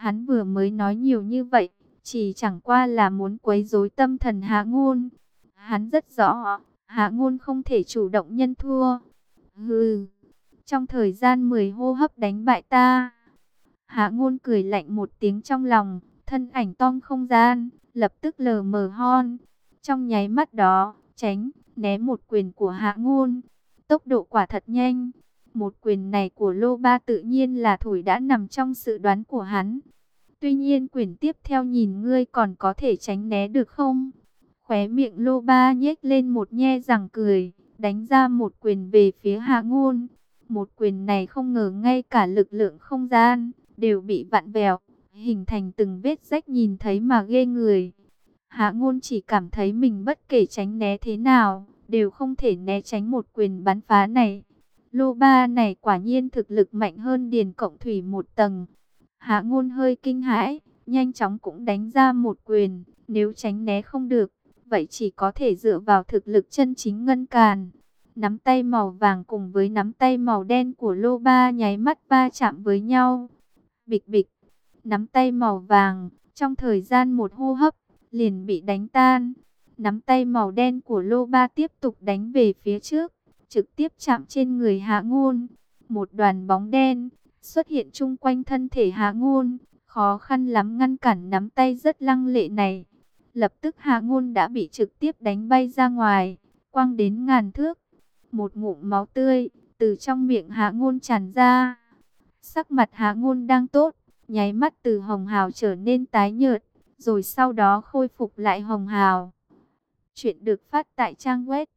Hắn vừa mới nói nhiều như vậy, chỉ chẳng qua là muốn quấy rối tâm thần Hạ Ngôn. Hắn rất rõ, Hạ Ngôn không thể chủ động nhận thua. Hừ, trong thời gian 10 hô hấp đánh bại ta. Hạ Ngôn cười lạnh một tiếng trong lòng, thân ảnh toang không gian, lập tức lờ mờ hon. Trong nháy mắt đó, tránh, né một quyền của Hạ Ngôn. Tốc độ quả thật nhanh. Một quyền này của Lô Ba tự nhiên là thổi đã nằm trong sự đoán của hắn. Tuy nhiên quyền tiếp theo nhìn ngươi còn có thể tránh né được không? Khóe miệng Lô Ba nhếch lên một nhe răng cười, đánh ra một quyền về phía Hạ Ngôn. Một quyền này không ngờ ngay cả lực lượng không gian đều bị vặn vẹo, hình thành từng vết rách nhìn thấy mà ghê người. Hạ Ngôn chỉ cảm thấy mình bất kể tránh né thế nào, đều không thể né tránh một quyền bắn phá này. Lô Ba này quả nhiên thực lực mạnh hơn Điền Cộng Thủy một tầng. Hạ Ngôn hơi kinh hãi, nhanh chóng cũng đánh ra một quyền, nếu tránh né không được, vậy chỉ có thể dựa vào thực lực chân chính ngăn càn. Nắm tay màu vàng cùng với nắm tay màu đen của Lô Ba nháy mắt va chạm với nhau. Bịch bịch, nắm tay màu vàng, trong thời gian một hô hấp, liền bị đánh tan. Nắm tay màu đen của Lô Ba tiếp tục đánh về phía trước, trực tiếp chạm trên người Hạ Ngôn. Một đoàn bóng đen xuất hiện chung quanh thân thể Hạ Ngôn, khó khăn lắm ngăn cản nắm tay rất lăng lệ này. Lập tức Hạ Ngôn đã bị trực tiếp đánh bay ra ngoài, quăng đến ngàn thước. Một ngụm máu tươi từ trong miệng Hạ Ngôn tràn ra. Sắc mặt Hạ Ngôn đang tốt, nháy mắt từ hồng hào trở nên tái nhợt, rồi sau đó khôi phục lại hồng hào. Chuyện được phát tại trang web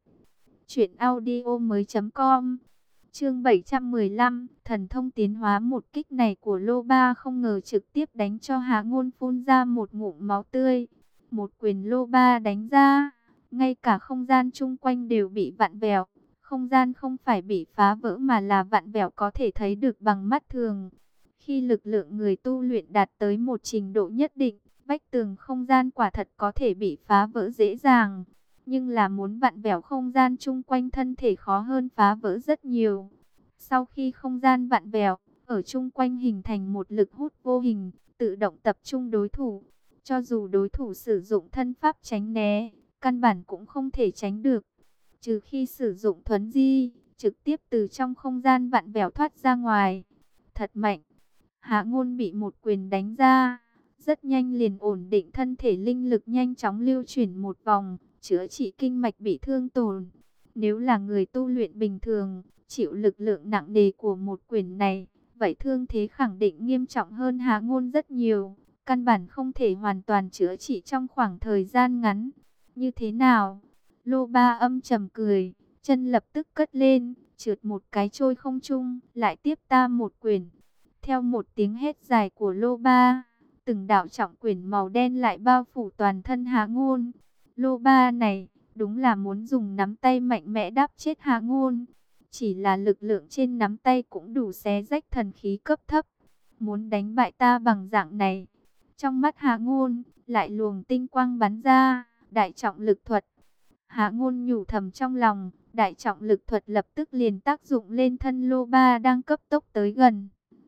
truyệnaudiomoi.com. Chương 715, thần thông tiến hóa. Một kích này của Lô Ba không ngờ trực tiếp đánh cho Hạ Ngôn phun ra một ngụm máu tươi. Một quyền Lô Ba đánh ra, ngay cả không gian chung quanh đều bị vặn vẹo. Không gian không phải bị phá vỡ mà là vặn vẹo có thể thấy được bằng mắt thường. Khi lực lượng người tu luyện đạt tới một trình độ nhất định, vách tường không gian quả thật có thể bị phá vỡ dễ dàng. Nhưng là muốn vặn vẹo không gian chung quanh thân thể khó hơn phá vỡ rất nhiều. Sau khi không gian vặn vẹo, ở chung quanh hình thành một lực hút vô hình, tự động tập trung đối thủ. Cho dù đối thủ sử dụng thân pháp tránh né, căn bản cũng không thể tránh được. Trừ khi sử dụng thuấn di, trực tiếp từ trong không gian vặn vẹo thoát ra ngoài. Thật mạnh. Hạ Ngôn bị một quyền đánh ra, rất nhanh liền ổn định thân thể, linh lực nhanh chóng lưu chuyển một vòng, chữa trị kinh mạch bị thương tổn. Nếu là người tu luyện bình thường, chịu lực lượng nặng nề của một quyền này, vậy thương thế khẳng định nghiêm trọng hơn Hạ Ngôn rất nhiều, căn bản không thể hoàn toàn chữa trị trong khoảng thời gian ngắn. Như thế nào? Lô Ba âm trầm cười, chân lập tức cất lên, trượt một cái trôi không trung, lại tiếp ta một quyền. Theo một tiếng hét dài của Lô Ba, từng đạo trọng quyền màu đen lại bao phủ toàn thân Hạ Ngôn. Lô Ba này, đúng là muốn dùng nắm tay mạnh mẽ đáp chết Hạ Ngôn. Chỉ là lực lượng trên nắm tay cũng đủ xé rách thần khí cấp thấp. Muốn đánh bại ta bằng dạng này. Trong mắt Hạ Ngôn, lại luồng tinh quang bắn ra, đại trọng lực thuật. Hạ Ngôn nhủ thầm trong lòng, đại trọng lực thuật lập tức liền tác dụng lên thân Lô Ba đang cấp tốc tới gần.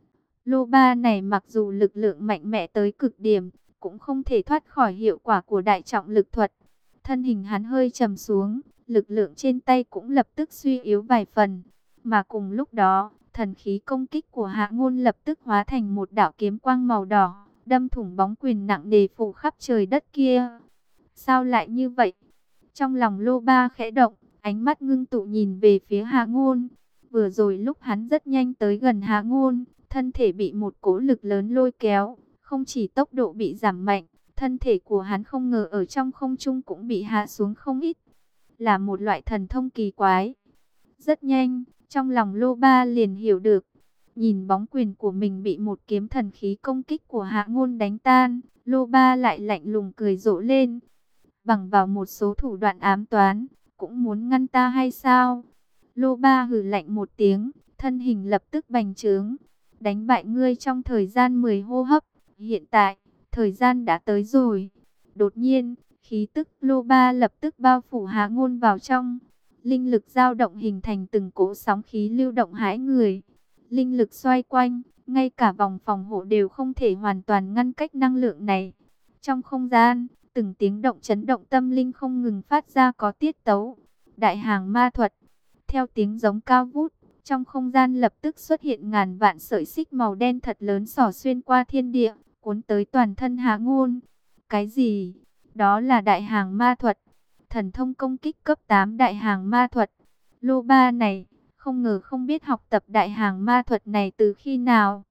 Lô Ba này mặc dù lực lượng mạnh mẽ tới cực điểm, cũng không thể thoát khỏi hiệu quả của đại trọng lực thuật. Thân hình hắn hơi trầm xuống, lực lượng trên tay cũng lập tức suy yếu vài phần. Mà cùng lúc đó, thần khí công kích của Hạ Ngôn lập tức hóa thành một đạo kiếm quang màu đỏ, đâm thủng bóng quyền nặng nề phủ khắp trời đất kia. Sao lại như vậy? Trong lòng Lô Ba khẽ động, ánh mắt ngưng tụ nhìn về phía Hạ Ngôn. Vừa rồi lúc hắn rất nhanh tới gần Hạ Ngôn, thân thể bị một cỗ lực lớn lôi kéo, không chỉ tốc độ bị giảm mạnh, thân thể của hắn không ngờ ở trong không trung cũng bị hạ xuống không ít. Là một loại thần thông kỳ quái. Rất nhanh, trong lòng Lô Ba liền hiểu được. Nhìn bóng quyền của mình bị một kiếm thần khí công kích của Hạ Ngôn đánh tan, Lô Ba lại lạnh lùng cười rộ lên. Bằng vào một số thủ đoạn ám toán, cũng muốn ngăn ta hay sao? Lô Ba hừ lạnh một tiếng, thân hình lập tức bành trướng. Đánh bại ngươi trong thời gian 10 hô hấp, hiện tại, thời gian đã tới rồi. Đột nhiên, khí tức Lô Ba lập tức bao phủ Hạ Ngôn vào trong. Linh lực dao động hình thành từng cỗ sóng khí lưu động hãi người. Linh lực xoay quanh, ngay cả vòng phòng hộ đều không thể hoàn toàn ngăn cách năng lượng này. Trong không gian, từng tiếng động chấn động tâm linh không ngừng phát ra có tiết tấu. Đại hàng ma thuật, theo tiếng giống cao vút, trong không gian lập tức xuất hiện ngàn vạn sợi xích màu đen thật lớn xỏ xuyên qua thiên địa, cuốn tới toàn thân Hạ Ngôn. Cái gì? Đó là đại hàng ma thuật, thần thông công kích cấp 8 đại hàng ma thuật. Lô Ba này, không ngờ không biết học tập đại hàng ma thuật này từ khi nào.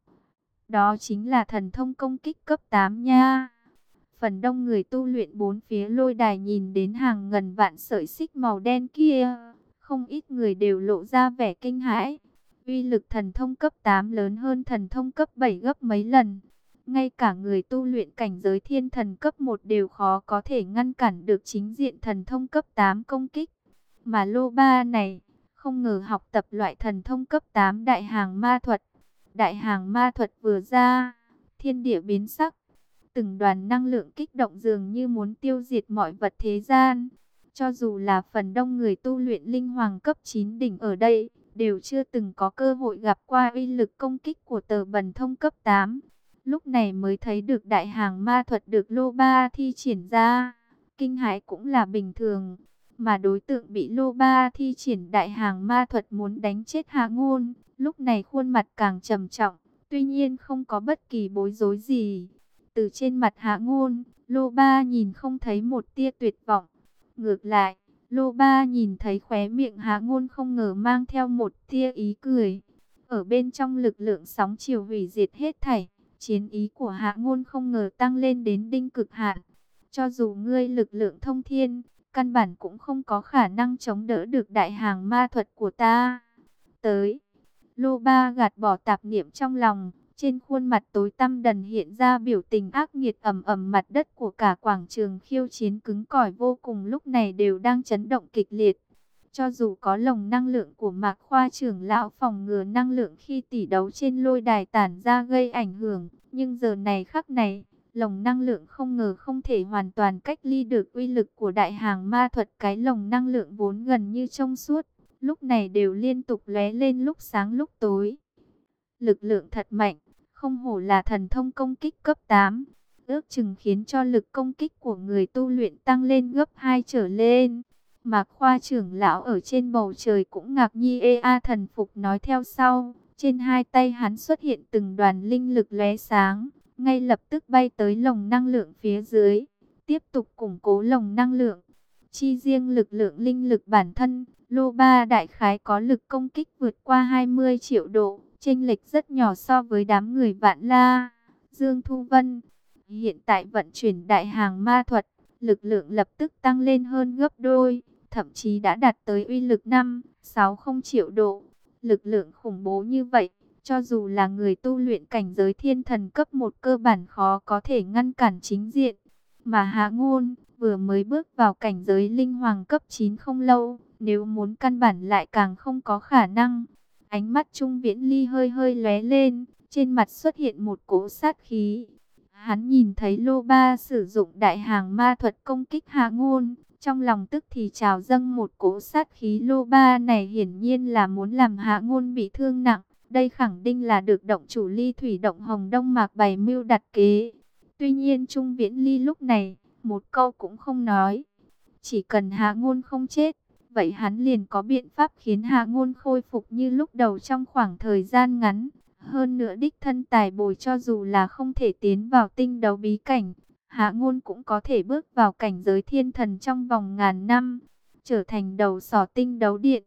Đó chính là thần thông công kích cấp 8 nha. Phần đông người tu luyện bốn phía lôi đài nhìn đến hàng ngàn vạn sợi xích màu đen kia, không ít người đều lộ ra vẻ kinh hãi. Uy lực thần thông cấp 8 lớn hơn thần thông cấp 7 gấp mấy lần. Ngay cả người tu luyện cảnh giới thiên thần cấp 1 đều khó có thể ngăn cản được chính diện thần thông cấp 8 công kích. Mà Lô Ba này, không ngờ học tập loại thần thông cấp 8 đại hàng ma thuật. Đại hàng ma thuật vừa ra, thiên địa biến sắc. Từng đoàn năng lượng kích động dường như muốn tiêu diệt mọi vật thế gian. Cho dù là phần đông người tu luyện linh hoàng cấp 9 đỉnh ở đây, đều chưa từng có cơ hội gặp qua uy lực công kích của tờ bần thông cấp 8. Lúc này mới thấy được đại hàng ma thuật được Lô Ba thi triển ra. Kinh hãi cũng là bình thường. Mà đối tượng bị Lô Ba thi triển đại hàng ma thuật muốn đánh chết Hạ Ngôn, lúc này khuôn mặt càng trầm trọng, tuy nhiên không có bất kỳ bối rối gì. Từ trên mặt Hạ Ngôn, Lô Ba nhìn không thấy một tia tuyệt vọng. Ngược lại, Lô Ba nhìn thấy khóe miệng Hạ Ngôn không ngờ mang theo một tia ý cười. Ở bên trong lực lượng sóng chiều hủy diệt hết thảy, chiến ý của Hạ Ngôn không ngờ tăng lên đến đỉnh cực hạn. Cho dù ngươi lực lượng thông thiên, căn bản cũng không có khả năng chống đỡ được đại hàng ma thuật của ta. Tới, Lô Ba gạt bỏ tạp niệm trong lòng, trên khuôn mặt tối tăm đần hiện ra biểu tình ác nghiệt. Ầm ầm, mặt đất của cả quảng trường khiêu chiến cứng cỏi vô cùng lúc này đều đang chấn động kịch liệt. Cho dù có lồng năng lượng của Mạc Khoa trưởng lão phòng ngừa năng lượng khi tỷ đấu trên lôi đài tản ra gây ảnh hưởng, nhưng giờ này khắc này, lồng năng lượng không ngờ không thể hoàn toàn cách ly được uy lực của đại hàng ma thuật. Cái lồng năng lượng vốn gần như trong suốt, lúc này đều liên tục lóe lên lúc sáng lúc tối. Lực lượng thật mạnh, không hổ là thần thông công kích cấp 8, ước chừng khiến cho lực công kích của người tu luyện tăng lên gấp 2 trở lên. Mạc Khoa trưởng lão ở trên bầu trời cũng ngạc nhiên thần phục nói theo sau. Trên hai tay hắn xuất hiện từng đoàn linh lực lóe sáng, ngay lập tức bay tới lồng năng lượng phía dưới, tiếp tục củng cố lồng năng lượng. Chi riêng lực lượng linh lực bản thân, Lô Ba đại khái có lực công kích vượt qua 20 triệu độ, chênh lệch rất nhỏ so với đám người Vạn La, Dương Thu Vân. Hiện tại vận chuyển đại hàng ma thuật, lực lượng lập tức tăng lên hơn gấp đôi, thậm chí đã đạt tới uy lực 5-60 triệu độ. Lực lượng khủng bố như vậy, cho dù là người tu luyện cảnh giới thiên thần cấp 1 cơ bản khó có thể ngăn cản chính diện. Mà Hạ Ngôn vừa mới bước vào cảnh giới linh hoàng cấp 9 không lâu, nếu muốn căn bản lại càng không có khả năng. Ánh mắt Trung Viễn Ly hơi hơi lóe lên, trên mặt xuất hiện một cỗ sát khí. Hắn nhìn thấy Lô Ba sử dụng đại hàng ma thuật công kích Hạ Ngôn, trong lòng tức thì trào dâng một cỗ sát khí. Lô Ba này hiển nhiên là muốn làm Hạ Ngôn bị thương nặng. Đây khẳng định là được động chủ Ly Thủy Động Hồng Đông Mạc bày mưu đặt kế. Tuy nhiên Trung Viễn Ly lúc này, một câu cũng không nói. Chỉ cần Hạ Ngôn không chết, vậy hắn liền có biện pháp khiến Hạ Ngôn khôi phục như lúc đầu trong khoảng thời gian ngắn. Hơn nữa đích thân tài bồi, cho dù là không thể tiến vào tinh đấu bí cảnh, Hạ Ngôn cũng có thể bước vào cảnh giới thiên thần trong vòng ngàn năm, trở thành đầu sỏ tinh đấu điện.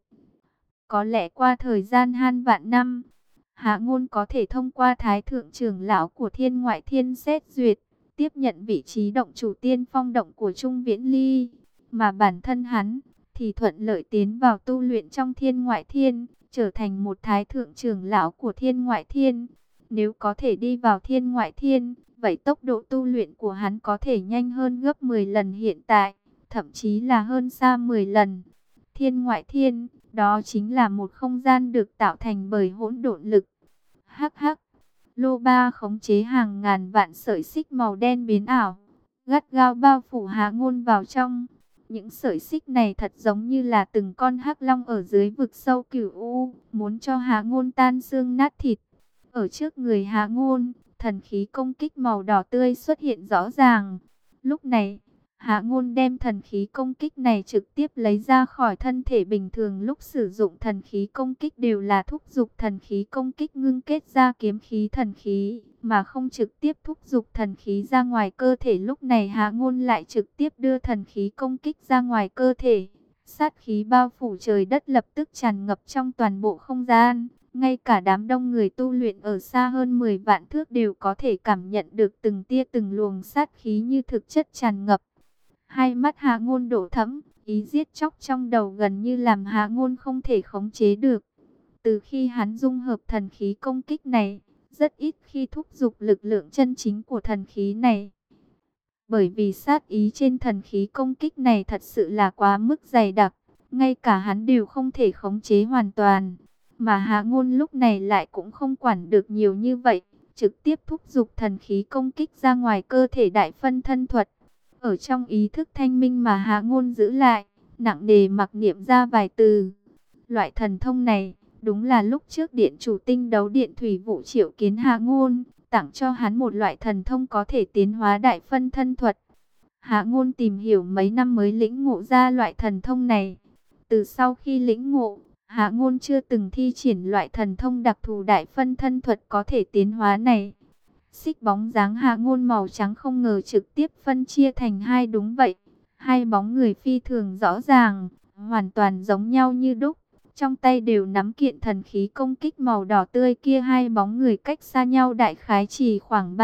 Có lẽ qua thời gian 2.000 năm, Hạ Ngôn có thể thông qua Thái Thượng trưởng lão của Thiên Ngoại Thiên xét duyệt, tiếp nhận vị trí động chủ tiên phong động của Trung Viễn Ly. Mà bản thân hắn thì thuận lợi tiến vào tu luyện trong Thiên Ngoại Thiên, trở thành một Thái Thượng trưởng lão của Thiên Ngoại Thiên. Nếu có thể đi vào Thiên Ngoại Thiên, vậy tốc độ tu luyện của hắn có thể nhanh hơn gấp 10 lần hiện tại, thậm chí là hơn xa 10 lần. Thiên Ngoại Thiên, đó chính là một không gian được tạo thành bởi hỗn độn lực. Hắc hắc, Lô Ba khống chế hàng ngàn vạn sợi xích màu đen biến ảo, gắt gao bao phủ Hạ Ngôn vào trong. Những sợi xích này thật giống như là từng con hắc long ở dưới vực sâu cửu u, muốn cho Hạ Ngôn tan xương nát thịt. Ở trước người Hạ Ngôn, thần khí công kích màu đỏ tươi xuất hiện rõ ràng. Lúc này, Hạ Ngôn đem thần khí công kích này trực tiếp lấy ra khỏi thân thể bình thường. Lúc sử dụng thần khí công kích đều là thúc giục thần khí công kích ngưng kết ra kiếm khí thần khí, mà không trực tiếp thúc giục thần khí ra ngoài cơ thể. Lúc này Hạ Ngôn lại trực tiếp đưa thần khí công kích ra ngoài cơ thể. Sát khí bao phủ trời đất lập tức tràn ngập trong toàn bộ không gian. Ngay cả đám đông người tu luyện ở xa hơn 10 vạn thước đều có thể cảm nhận được từng tia từng luồng sát khí như thực chất tràn ngập. Hai mắt Hạ Ngôn đổ thẫm, ý giết chóc trong đầu gần như làm Hạ Ngôn không thể khống chế được. Từ khi hắn dung hợp thần khí công kích này, rất ít khi thúc giục lực lượng chân chính của thần khí này. Bởi vì sát ý trên thần khí công kích này thật sự là quá mức dày đặc, ngay cả hắn đều không thể khống chế hoàn toàn. Mà Hạ Ngôn lúc này lại cũng không quản được nhiều như vậy, trực tiếp thúc giục thần khí công kích ra ngoài cơ thể đại phân thân thuật. Ở trong ý thức thanh minh mà Hạ Ngôn giữ lại, nặng nề mặc niệm ra vài từ. Loại thần thông này, đúng là lúc trước điện chủ tinh đấu điện thủy vụ triệu kiến Hạ Ngôn, tặng cho hắn một loại thần thông có thể tiến hóa đại phân thân thuật. Hạ Ngôn tìm hiểu mấy năm mới lĩnh ngộ ra loại thần thông này. Từ sau khi lĩnh ngộ, Hạ Ngôn chưa từng thi triển loại thần thông đặc thù đại phân thân thuật có thể tiến hóa này. Xích bóng dáng Hạ Ngôn màu trắng không ngờ trực tiếp phân chia thành hai, đúng vậy. Hai bóng người phi thường rõ ràng, hoàn toàn giống nhau như đúc. Trong tay đều nắm kiện thần khí công kích màu đỏ tươi kia. Hai bóng người cách xa nhau đại khái chỉ khoảng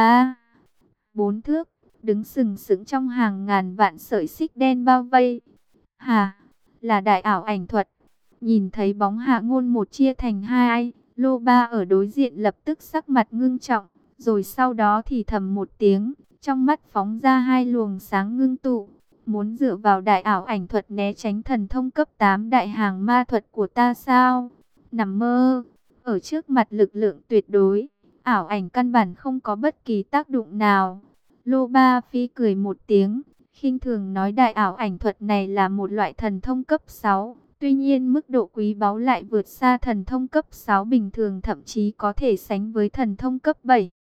3-4 thước, đứng sừng sững trong hàng ngàn vạn sợi xích đen bao vây. Hà, là đại ảo ảnh thuật. Nhìn thấy bóng Hạ Ngôn một chia thành hai, Lô Ba ở đối diện lập tức sắc mặt ngưng trọng, rồi sau đó thì thầm một tiếng, trong mắt phóng ra hai luồng sáng ngưng tụ, muốn dựa vào đại ảo ảnh thuật né tránh thần thông cấp 8 đại hàng ma thuật của ta sao? Nằm mơ, ở trước mặt lực lượng tuyệt đối, ảo ảnh căn bản không có bất kỳ tác dụng nào. Lô Ba phi cười một tiếng, khinh thường nói đại ảo ảnh thuật này là một loại thần thông cấp 6. Tuy nhiên mức độ quý báu lại vượt xa thần thông cấp 6 bình thường, thậm chí có thể sánh với thần thông cấp 7.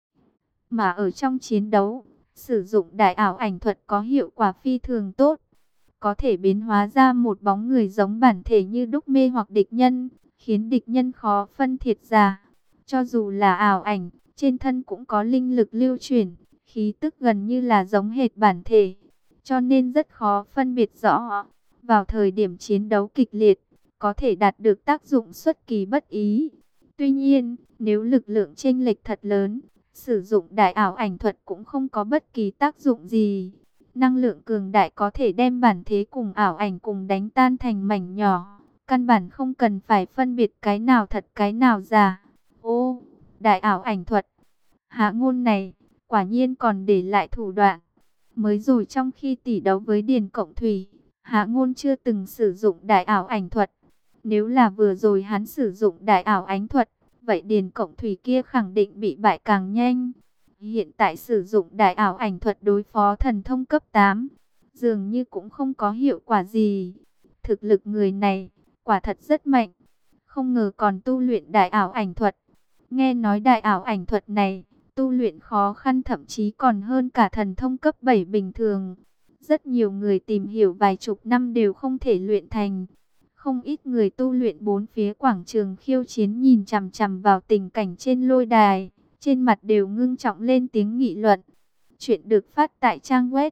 Mà ở trong chiến đấu, sử dụng đại ảo ảnh thuật có hiệu quả phi thường tốt. Có thể biến hóa ra một bóng người giống bản thể như đúc mê hoặc địch nhân, khiến địch nhân khó phân thiệt ra. Cho dù là ảo ảnh, trên thân cũng có linh lực lưu chuyển, khí tức gần như là giống hệt bản thể. Cho nên rất khó phân biệt rõ. Vào thời điểm chiến đấu kịch liệt, có thể đạt được tác dụng xuất kỳ bất ý. Tuy nhiên, nếu lực lượng chênh lệch thật lớn, sử dụng đại ảo ảnh thuật cũng không có bất kỳ tác dụng gì. Năng lượng cường đại có thể đem bản thế cùng ảo ảnh cùng đánh tan thành mảnh nhỏ. Căn bản không cần phải phân biệt cái nào thật cái nào giả. Ô, đại ảo ảnh thuật. Hạ Ngôn này, quả nhiên còn để lại thủ đoạn. Mới rồi trong khi tỷ đấu với Điền Cộng Thủy, Hạ Ngôn chưa từng sử dụng đại ảo ảnh thuật. Nếu là vừa rồi hắn sử dụng đại ảo ảnh thuật, vậy Điền Cộng Thủy kia khẳng định bị bại càng nhanh. Hiện tại sử dụng đại ảo ảnh thuật đối phó thần thông cấp 8, dường như cũng không có hiệu quả gì. Thực lực người này, quả thật rất mạnh. Không ngờ còn tu luyện đại ảo ảnh thuật. Nghe nói đại ảo ảnh thuật này, tu luyện khó khăn thậm chí còn hơn cả thần thông cấp 7 bình thường. Rất nhiều người tìm hiểu vài chục năm đều không thể luyện thành. Không ít người tu luyện bốn phía quảng trường khiêu chiến nhìn chằm chằm vào tình cảnh trên lôi đài, trên mặt đều ngưng trọng lên tiếng nghị luận. Chuyện được phát tại trang web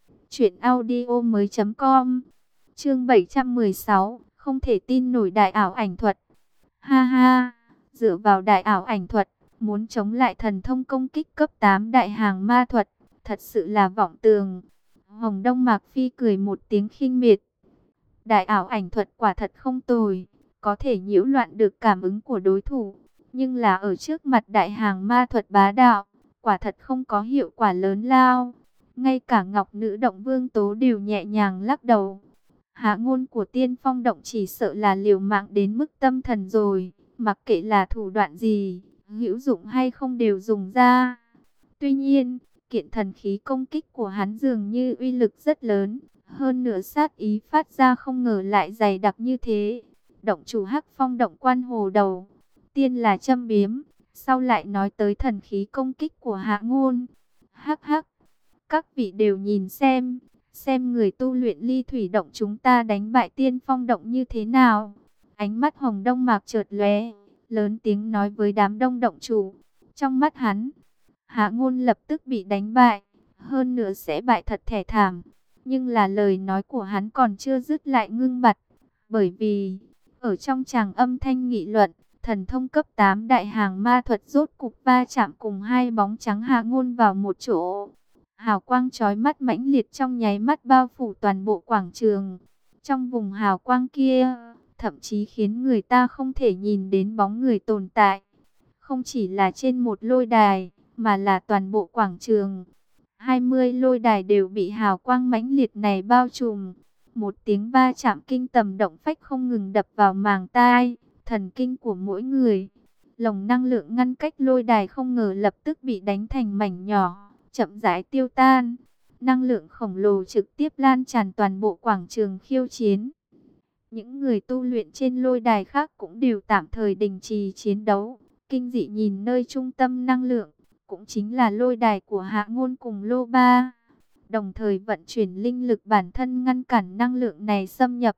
truyệnaudiomoi.com. Chương 716, không thể tin nổi đại ảo ảnh thuật. Ha ha, dựa vào đại ảo ảnh thuật, muốn chống lại thần thông công kích cấp 8 đại hàng ma thuật, thật sự là vọng tưởng. Hồng Đông Mạc Phi cười một tiếng khinh miệt. Đại ảo ảnh thuật quả thật không tồi, có thể nhiễu loạn được cảm ứng của đối thủ, nhưng là ở trước mặt đại hàng ma thuật bá đạo, quả thật không có hiệu quả lớn lao. Ngay cả Ngọc Nữ Động Vương Tố đều nhẹ nhàng lắc đầu. Hạ Ngôn của Tiên Phong Động chỉ sợ là liều mạng đến mức tâm thần rồi, mặc kệ là thủ đoạn gì, hữu dụng hay không đều dùng ra. Tuy nhiên, kiện thần khí công kích của hắn dường như uy lực rất lớn, hơn nữa sát ý phát ra không ngờ lại dày đặc như thế. Động chủ Hắc Phong Động Quan Hồ Đầu, tiên là châm biếm, sau lại nói tới thần khí công kích của Hạ Ngôn. Hắc hắc, các vị đều nhìn xem người tu luyện ly thủy động chúng ta đánh bại tiên phong động như thế nào. Ánh mắt Hồng Đông Mạc chợt lóe, lớn tiếng nói với đám đông động chủ. Trong mắt hắn, Hạ Ngôn lập tức bị đánh bại, hơn nữa sẽ bại thật thê thảm. Nhưng là lời nói của hắn còn chưa dứt lại ngưng bặt, bởi vì ở trong tràng âm thanh nghị luận, thần thông cấp 8 đại hàng ma thuật rốt cục va chạm cùng hai bóng trắng Hạ Ngôn vào một chỗ. Hào quang chói mắt mãnh liệt trong nháy mắt bao phủ toàn bộ quảng trường. Trong vùng hào quang kia, thậm chí khiến người ta không thể nhìn đến bóng người tồn tại. Không chỉ là trên một lôi đài, mà là toàn bộ quảng trường. 20 lôi đài đều bị hào quang mãnh liệt này bao trùm. Một tiếng va chạm kinh tầm động phách không ngừng đập vào màng tai, thần kinh của mỗi người. Lồng năng lượng ngăn cách lôi đài không ngờ lập tức bị đánh thành mảnh nhỏ, chậm rãi tiêu tan. Năng lượng khổng lồ trực tiếp lan tràn toàn bộ quảng trường khiêu chiến. Những người tu luyện trên lôi đài khác cũng đều tạm thời đình chỉ chiến đấu, kinh dị nhìn nơi trung tâm năng lượng, cũng chính là lôi đài của Hạ Ngôn cùng Lô Ba, đồng thời vận chuyển linh lực bản thân ngăn cản năng lượng này xâm nhập.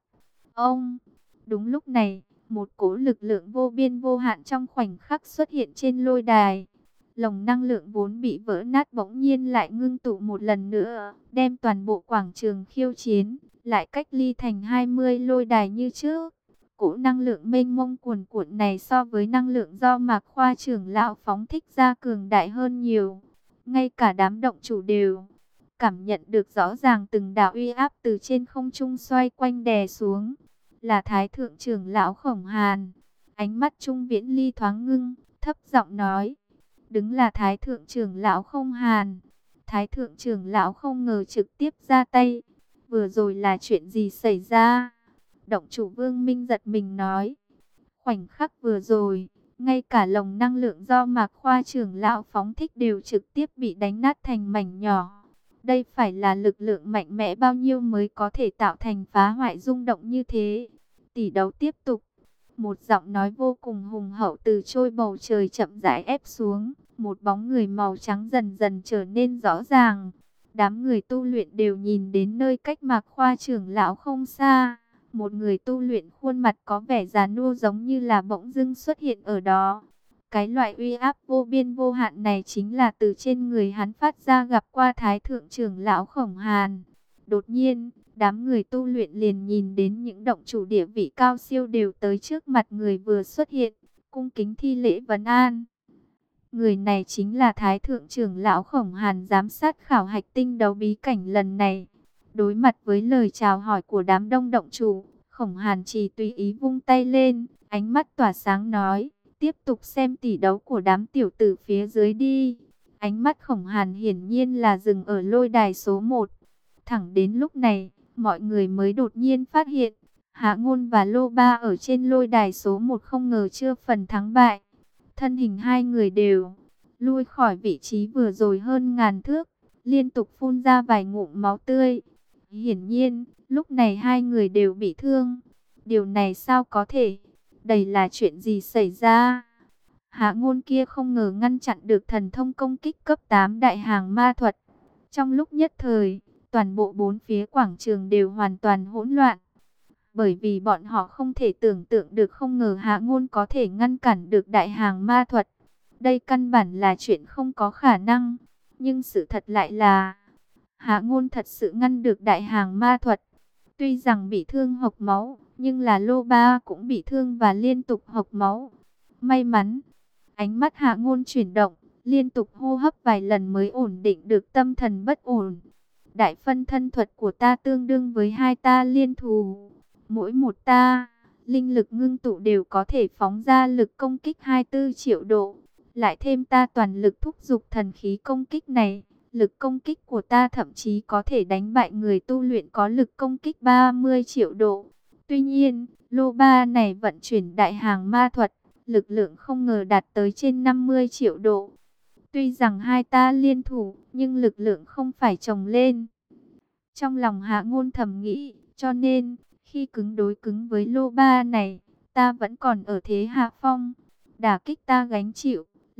Đúng lúc này, một cỗ lực lượng vô biên vô hạn trong khoảnh khắc xuất hiện trên lôi đài. Lồng năng lượng vốn bị vỡ nát bỗng nhiên lại ngưng tụ một lần nữa, đem toàn bộ quảng trường khiêu chiến lại cách ly thành 20 lôi đài như trước. Cỗ năng lượng mênh mông cuồn cuộn này so với năng lượng do Mạc Khoa trưởng lão phóng thích ra cường đại hơn nhiều. Ngay cả đám động chủ đều cảm nhận được rõ ràng từng đạo uy áp từ trên không trung xoay quanh đè xuống. Là Thái thượng trưởng lão Khổng Hàn. Ánh mắt Trung Viễn Ly thoáng ngưng, thấp giọng nói: "Đứng là Thái thượng trưởng lão Khổng Hàn." Thái thượng trưởng lão không ngờ trực tiếp ra tay. Vừa rồi là chuyện gì xảy ra? Động chủ Vương Minh giật mình nói. Khoảnh khắc vừa rồi, ngay cả lồng năng lượng do Mạc Khoa trưởng lão phóng thích đều trực tiếp bị đánh nát thành mảnh nhỏ. Đây phải là lực lượng mạnh mẽ bao nhiêu mới có thể tạo thành phá hoại rung động như thế. Tỷ đấu tiếp tục. Một giọng nói vô cùng hùng hậu từ trôi bầu trời chậm rãi ép xuống. Một bóng người màu trắng dần dần trở nên rõ ràng. Đám người tu luyện đều nhìn đến nơi cách Mạc Khoa trưởng lão không xa. Một người tu luyện khuôn mặt có vẻ già nua giống như là bỗng dưng xuất hiện ở đó. Cái loại uy áp vô biên vô hạn này chính là từ trên người hắn phát ra gặp qua Thái thượng trưởng lão Khổng Hàn. Đột nhiên, đám người tu luyện liền nhìn đến những động chủ địa vị cao siêu đều tới trước mặt người vừa xuất hiện, cung kính thi lễ vấn an. Người này chính là Thái thượng trưởng lão Khổng Hàn giám sát khảo hạch tinh đấu bí cảnh lần này. Đối mặt với lời chào hỏi của đám đông động chủ, Khổng Hàn chỉ tùy ý vung tay lên, ánh mắt tỏa sáng nói: "Tiếp tục xem tỷ đấu của đám tiểu tử phía dưới đi." Ánh mắt Khổng Hàn hiển nhiên là dừng ở lôi đài số 1. Thẳng đến lúc này, mọi người mới đột nhiên phát hiện, Hạ Ngôn và Lô Ba ở trên lôi đài số 1 không ngờ chưa phần thắng bại. Thân hình hai người đều lui khỏi vị trí vừa rồi hơn ngàn thước, liên tục phun ra vài ngụm máu tươi. Hiển nhiên, lúc này hai người đều bị thương. Điều này sao có thể? Đây là chuyện gì xảy ra? Hạ Ngôn kia không ngờ ngăn chặn được thần thông công kích cấp 8 đại hàng ma thuật. Trong lúc nhất thời, toàn bộ bốn phía quảng trường đều hoàn toàn hỗn loạn. Bởi vì bọn họ không thể tưởng tượng được không ngờ Hạ Ngôn có thể ngăn cản được đại hàng ma thuật. Đây căn bản là chuyện không có khả năng. Nhưng sự thật lại là Hạ Ngôn thật sự ngăn được đại hàng ma thuật. Tuy rằng bị thương hộc máu, nhưng là Lô Ba cũng bị thương và liên tục hộc máu. May mắn, ánh mắt Hạ Ngôn chuyển động, liên tục hô hấp vài lần mới ổn định được tâm thần bất ổn. Đại phân thân thuật của ta tương đương với hai ta liên thủ. Mỗi một ta, linh lực ngưng tụ đều có thể phóng ra lực công kích 24 triệu độ. Lại thêm ta toàn lực thúc giục thần khí công kích này. Lực công kích của ta thậm chí có thể đánh bại người tu luyện có lực công kích 30 triệu độ. Tuy nhiên, Lô Ba này vận chuyển đại hàng ma thuật, lực lượng không ngờ đạt tới trên 50 triệu độ. Tuy rằng hai ta liên thủ, nhưng lực lượng không phải chồng lên. Trong lòng Hạ Ngôn thầm nghĩ, cho nên, khi cứng đối cứng với Lô Ba này, ta vẫn còn ở thế hạ phong. Đả kích ta gánh chịu,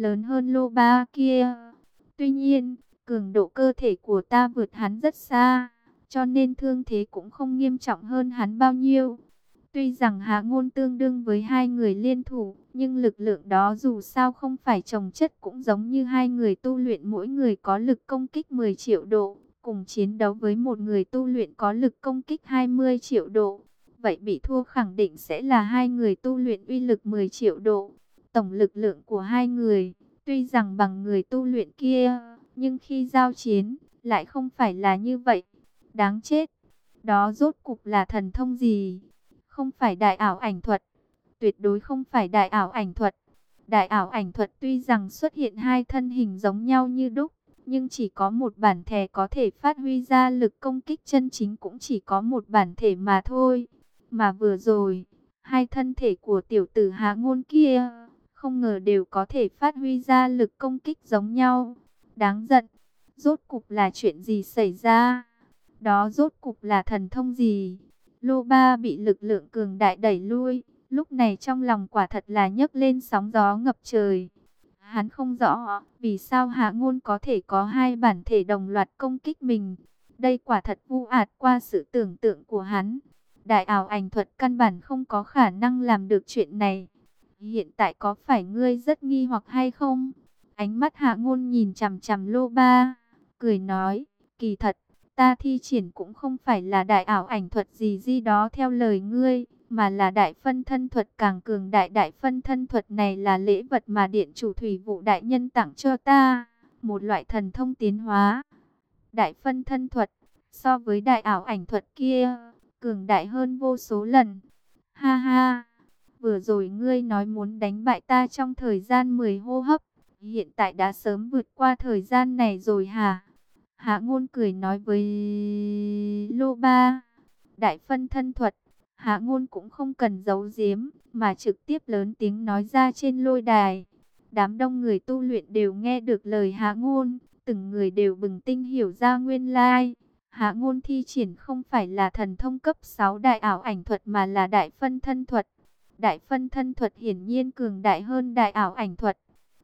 lớn hơn lô ba kia. Tuy nhiên, cường độ cơ thể của ta vượt hắn rất xa, cho nên thương thế cũng không nghiêm trọng hơn hắn bao nhiêu. Tuy rằng Hạ Ngôn tương đương với hai người liên thủ, nhưng lực lượng đó dù sao không phải chồng chất, cũng giống như hai người tu luyện mỗi người có lực công kích 10 triệu độ, cùng chiến đấu với một người tu luyện có lực công kích 20 triệu độ. Vậy bị thua khẳng định sẽ là hai người tu luyện uy lực 10 triệu độ. Tổng lực lượng của hai người, tuy rằng bằng người tu luyện kia, nhưng khi giao chiến, lại không phải là như vậy. Đáng chết! Đó rốt cục là thần thông gì? Không phải đại ảo ảnh thuật. Tuyệt đối không phải đại ảo ảnh thuật. Đại ảo ảnh thuật tuy rằng xuất hiện hai thân hình giống nhau như đúc, nhưng chỉ có một bản thể có thể phát huy ra lực công kích chân chính, cũng chỉ có một bản thể mà thôi. Mà vừa rồi, hai thân thể của tiểu tử Hạ Ngôn kia, không ngờ đều có thể phát huy ra lực công kích giống nhau. Đáng giận, rốt cục là chuyện gì xảy ra? Đó rốt cục là thần thông gì? Lô Ba bị lực lượng cường đại đẩy lui, lúc này trong lòng quả thật là nhấc lên sóng gió ngập trời. Hắn không rõ vì sao Hạ Ngôn có thể có hai bản thể đồng loạt công kích mình. Đây quả thật vu ạt qua sự tưởng tượng của hắn. Đại ảo ảnh thuật căn bản không có khả năng làm được chuyện này. Hiện tại có phải ngươi rất nghi hoặc hay không? Ánh mắt Hạ Ngôn nhìn chằm chằm Lô Ba, cười nói, kỳ thật, ta thi triển cũng không phải là đại ảo ảnh thuật gì đó theo lời ngươi, mà là đại phân thân thuật càng cường đại. Đại phân thân thuật này là lễ vật mà Điện chủ Thủy Vụ đại nhân tặng cho ta, một loại thần thông tiến hóa. Đại phân thân thuật, so với đại ảo ảnh thuật kia, cường đại hơn vô số lần. Ha ha, vừa rồi ngươi nói muốn đánh bại ta trong thời gian 10 hô hấp, hiện tại đã sớm vượt qua thời gian này rồi hả? Hạ Ngôn cười nói với Lô Ba. Đại phân thân thuật, Hạ Ngôn cũng không cần giấu giếm, mà trực tiếp lớn tiếng nói ra trên lôi đài. Đám đông người tu luyện đều nghe được lời Hạ Ngôn, từng người đều bừng tỉnh hiểu ra nguyên lai. Hạ Ngôn thi triển không phải là thần thông cấp 6 đại ảo ảnh thuật, mà là đại phân thân thuật. Đại phân thân thuật hiển nhiên cường đại hơn đại ảo ảnh thuật.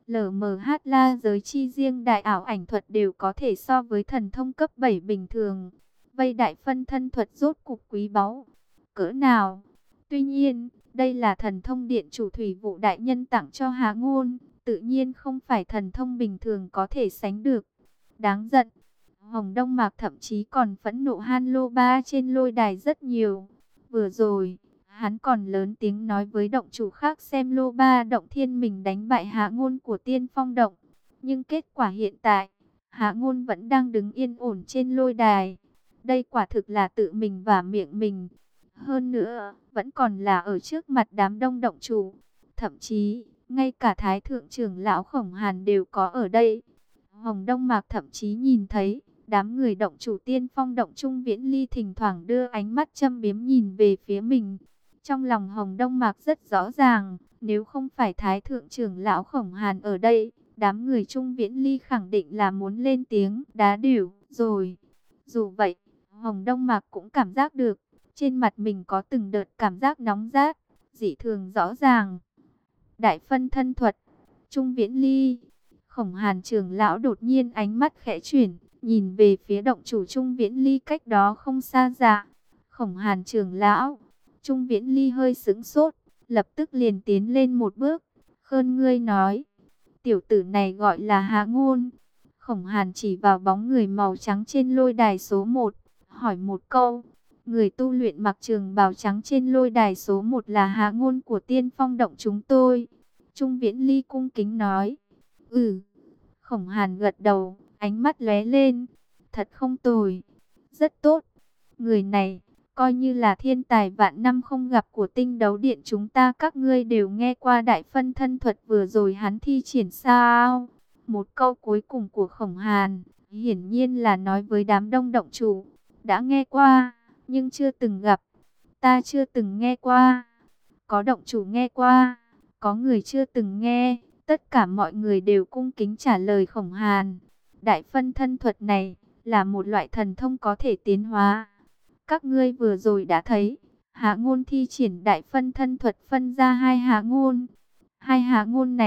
LMH la giới chi riêng đại ảo ảnh thuật đều có thể so với thần thông cấp 7 bình thường. Vây đại phân thân thuật rốt cục quý báu cỡ nào? Tuy nhiên, đây là thần thông Điện chủ Thủy Vụ đại nhân tặng cho Hạ Ngôn, tự nhiên không phải thần thông bình thường có thể sánh được. Đáng giận, Hồng Đông Mạc thậm chí còn phẫn nộ Han Lô Ba trên lôi đài rất nhiều. Vừa rồi, hắn còn lớn tiếng nói với động chủ khác xem Lô Ba động thiên mình đánh bại Hạ Ngôn của Tiên Phong động. Nhưng kết quả hiện tại, Hạ Ngôn vẫn đang đứng yên ổn trên lôi đài. Đây quả thực là tự mình vả miệng mình. Hơn nữa, vẫn còn là ở trước mặt đám đông động chủ. Thậm chí, ngay cả Thái Thượng trưởng lão Khổng Hàn đều có ở đây. Hồng Đông Mạc thậm chí nhìn thấy, đám người động chủ Tiên Phong động Trung Viễn Ly thỉnh thoảng đưa ánh mắt châm biếm nhìn về phía mình. Trong lòng Hồng Đông Mạc rất rõ ràng, nếu không phải Thái Thượng trưởng lão Khổng Hàn ở đây, đám người Trung Viễn Ly khẳng định là muốn lên tiếng đá đểu rồi. Dù vậy, Hồng Đông Mạc cũng cảm giác được, trên mặt mình có từng đợt cảm giác nóng rát, dị thường rõ ràng. Đại phân thân thuật, Trung Viễn Ly, Khổng Hàn trưởng lão đột nhiên ánh mắt khẽ chuyển, nhìn về phía động chủ Trung Viễn Ly cách đó không xa dạ. Khổng Hàn trưởng lão, Trung Viễn Ly hơi sững sốt, lập tức liền tiến lên một bước. Khơn ngươi nói, tiểu tử này gọi là Hạ Ngôn. Khổng Hàn chỉ vào bóng người màu trắng trên lôi đài số 1, hỏi một câu. Người tu luyện mặc trường bào trắng trên lôi đài số 1 là Hạ Ngôn của Tiên Phong động chúng tôi. Trung Viễn Ly cung kính nói. Ừ. Khổng Hàn gật đầu, ánh mắt lóe lên. Thật không tồi. Rất tốt. Người này, coi như là thiên tài vạn năm không gặp của Tinh Đấu Điện chúng ta. Các ngươi đều nghe qua đại phân thân thuật vừa rồi hắn thi triển sao? Một câu cuối cùng của Khổng Hàn, hiển nhiên là nói với đám đông động chủ. Đã nghe qua, nhưng chưa từng gặp. Ta chưa từng nghe qua. Có động chủ nghe qua, có người chưa từng nghe. Tất cả mọi người đều cung kính trả lời Khổng Hàn. Đại phân thân thuật này là một loại thần thông có thể tiến hóa. Các ngươi vừa rồi đã thấy, Hạ Ngôn thi triển đại phân thân thuật phân ra hai Hạ Ngôn. Hai Hạ Ngôn này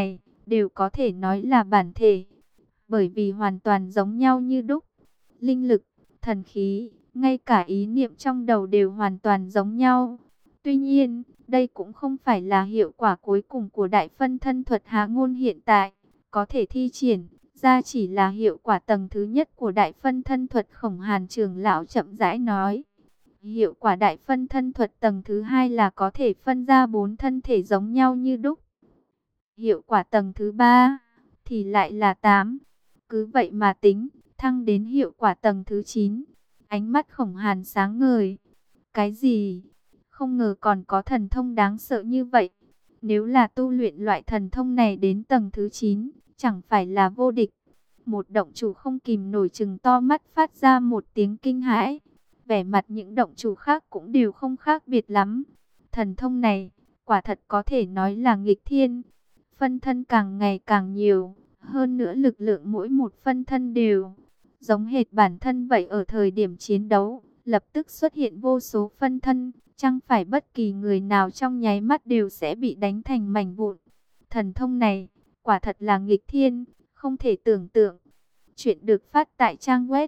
đều có thể nói là bản thể, bởi vì hoàn toàn giống nhau như đúc. Linh lực, thần khí, ngay cả ý niệm trong đầu đều hoàn toàn giống nhau. Tuy nhiên, đây cũng không phải là hiệu quả cuối cùng của đại phân thân thuật Hạ Ngôn hiện tại, có thể thi triển ra chỉ là hiệu quả tầng thứ nhất của đại phân thân thuật. Khổng Hàn trưởng lão chậm rãi nói. Hiệu quả đại phân thân thuật tầng thứ hai là có thể phân ra 4 thân thể giống nhau như đúc. Hiệu quả tầng thứ ba thì lại là 8. Cứ vậy mà tính, thăng đến hiệu quả tầng thứ 9. Ánh mắt Khổng Hàn sáng ngời. Cái gì? Không ngờ còn có thần thông đáng sợ như vậy. Nếu là tu luyện loại thần thông này đến tầng thứ 9, chẳng phải là vô địch. Một động chủ không kìm nổi trừng to mắt phát ra một tiếng kinh hãi. Vẻ mặt những động chủ khác cũng đều không khác biệt lắm. Thần thông này, quả thật có thể nói là nghịch thiên. Phân thân càng ngày càng nhiều, hơn nữa lực lượng mỗi một phân thân đều giống hệt bản thân vậy. Ở thời điểm chiến đấu, lập tức xuất hiện vô số phân thân, chẳng phải bất kỳ người nào trong nháy mắt đều sẽ bị đánh thành mảnh vụn. Thần thông này, quả thật là nghịch thiên, không thể tưởng tượng. Chuyện được phát tại trang web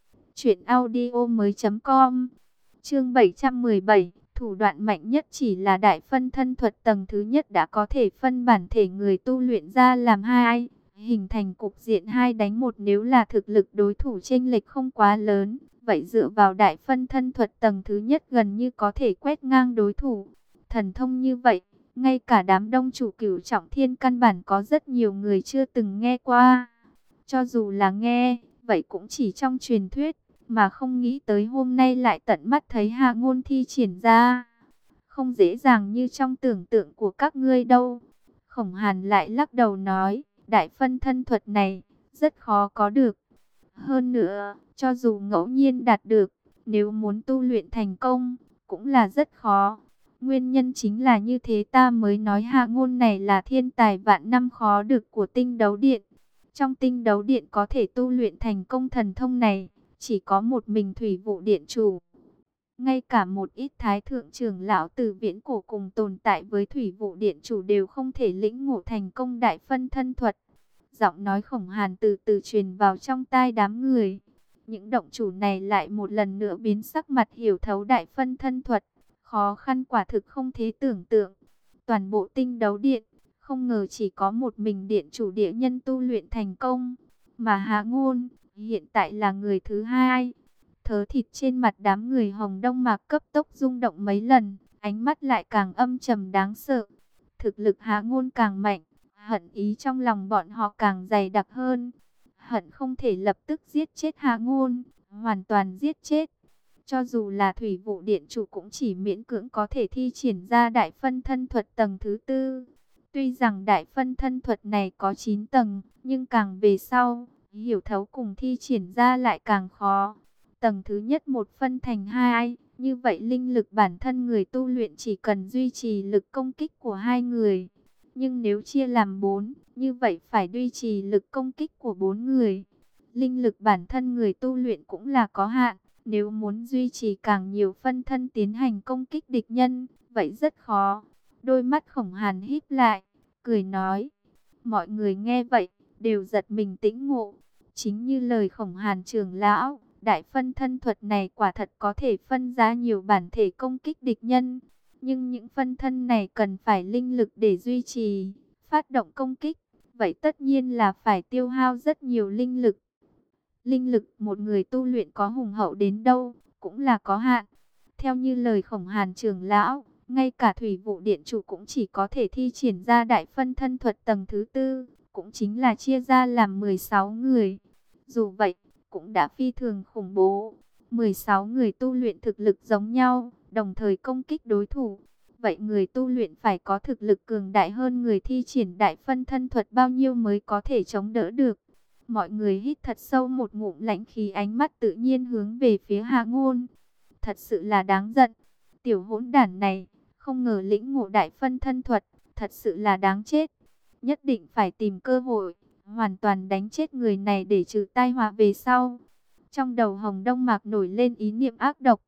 truyệnaudiomoi.com. Chương 717, thủ đoạn mạnh nhất chỉ là đại phân thân thuật tầng thứ nhất đã có thể phân bản thể người tu luyện ra làm hai, hình thành cục diện 2 đánh 1. Nếu là thực lực đối thủ chênh lệch không quá lớn, vậy dựa vào đại phân thân thuật tầng thứ nhất gần như có thể quét ngang đối thủ. Thần thông như vậy, ngay cả đám đông chủ Cửu Trọng Thiên căn bản có rất nhiều người chưa từng nghe qua. Cho dù là nghe, vậy cũng chỉ trong truyền thuyết, mà không nghĩ tới hôm nay lại tận mắt thấy Hạ Ngôn thi triển ra. Không dễ dàng như trong tưởng tượng của các ngươi đâu. Khổng Hàn lại lắc đầu nói, đại phân thân thuật này rất khó có được. Hơn nữa, cho dù ngẫu nhiên đạt được, nếu muốn tu luyện thành công, cũng là rất khó. Nguyên nhân chính là như thế ta mới nói Hạ Ngôn này là thiên tài vạn năm khó được của Tinh Đấu Điện. Trong Tinh Đấu Điện có thể tu luyện thành công thần thông này, chỉ có một mình Thủy Vụ Điện chủ. Ngay cả một ít thái thượng trưởng lão từ viễn cổ cùng tồn tại với Thủy Vụ Điện chủ đều không thể lĩnh ngộ thành công đại phân thân thuật. Giọng nói Khổng Hàn từ từ truyền vào trong tai đám người. Những động chủ này lại một lần nữa biến sắc mặt, hiểu thấu đại phân thân thuật. Khó khăn quả thực không thể tưởng tượng. Toàn bộ Tinh Đấu Điện, không ngờ chỉ có một mình điện chủ địa nhân tu luyện thành công. Mà Hạ Ngôn, hiện tại là người thứ hai. Thớ thịt trên mặt đám người Hồng Đông Mạc cấp tốc rung động mấy lần, ánh mắt lại càng âm trầm đáng sợ. Thực lực Hạ Ngôn càng mạnh, hận ý trong lòng bọn họ càng dày đặc hơn. Hận không thể lập tức giết chết Hạ Ngôn, hoàn toàn giết chết. Cho dù là Thủy Vụ Điện chủ cũng chỉ miễn cưỡng có thể thi triển ra đại phân thân thuật tầng thứ 4. Tuy rằng đại phân thân thuật này có 9 tầng, nhưng càng về sau, hiểu thấu cùng thi triển ra lại càng khó. Tầng thứ nhất một phân thành 2, như vậy linh lực bản thân người tu luyện chỉ cần duy trì lực công kích của 2 người. Nhưng nếu chia làm 4, như vậy phải duy trì lực công kích của 4 người. Linh lực bản thân người tu luyện cũng là có hạn, nếu muốn duy trì càng nhiều phân thân tiến hành công kích địch nhân, vậy rất khó. Đôi mắt Khổng Hàn híp lại, cười nói. Mọi người nghe vậy, đều giật mình tĩnh ngộ. Chính như lời Khổng Hàn trưởng lão, đại phân thân thuật này quả thật có thể phân ra nhiều bản thể công kích địch nhân. Nhưng những phân thân này cần phải linh lực để duy trì, phát động công kích. Vậy tất nhiên là phải tiêu hao rất nhiều linh lực. Linh lực một người tu luyện có hùng hậu đến đâu, cũng là có hạn. Theo như lời Khổng Hàn trưởng lão, ngay cả Thủy Vụ Điện chủ cũng chỉ có thể thi triển ra đại phân thân thuật tầng thứ 4, cũng chính là chia ra làm 16 người. Dù vậy, cũng đã phi thường khủng bố. 16 người tu luyện thực lực giống nhau, đồng thời công kích đối thủ. Vậy người tu luyện phải có thực lực cường đại hơn người thi triển đại phân thân thuật bao nhiêu mới có thể chống đỡ được. Mọi người hít thật sâu một ngụm lãnh khí, ánh mắt tự nhiên hướng về phía Hạ Ngôn. Thật sự là đáng giận. Tiểu hỗn đản này, không ngờ lĩnh ngộ đại phân thân thuật, thật sự là đáng chết. Nhất định phải tìm cơ hội, hoàn toàn đánh chết người này để trừ tai họa về sau. Trong đầu Hồng Đông Mạc nổi lên ý niệm ác độc.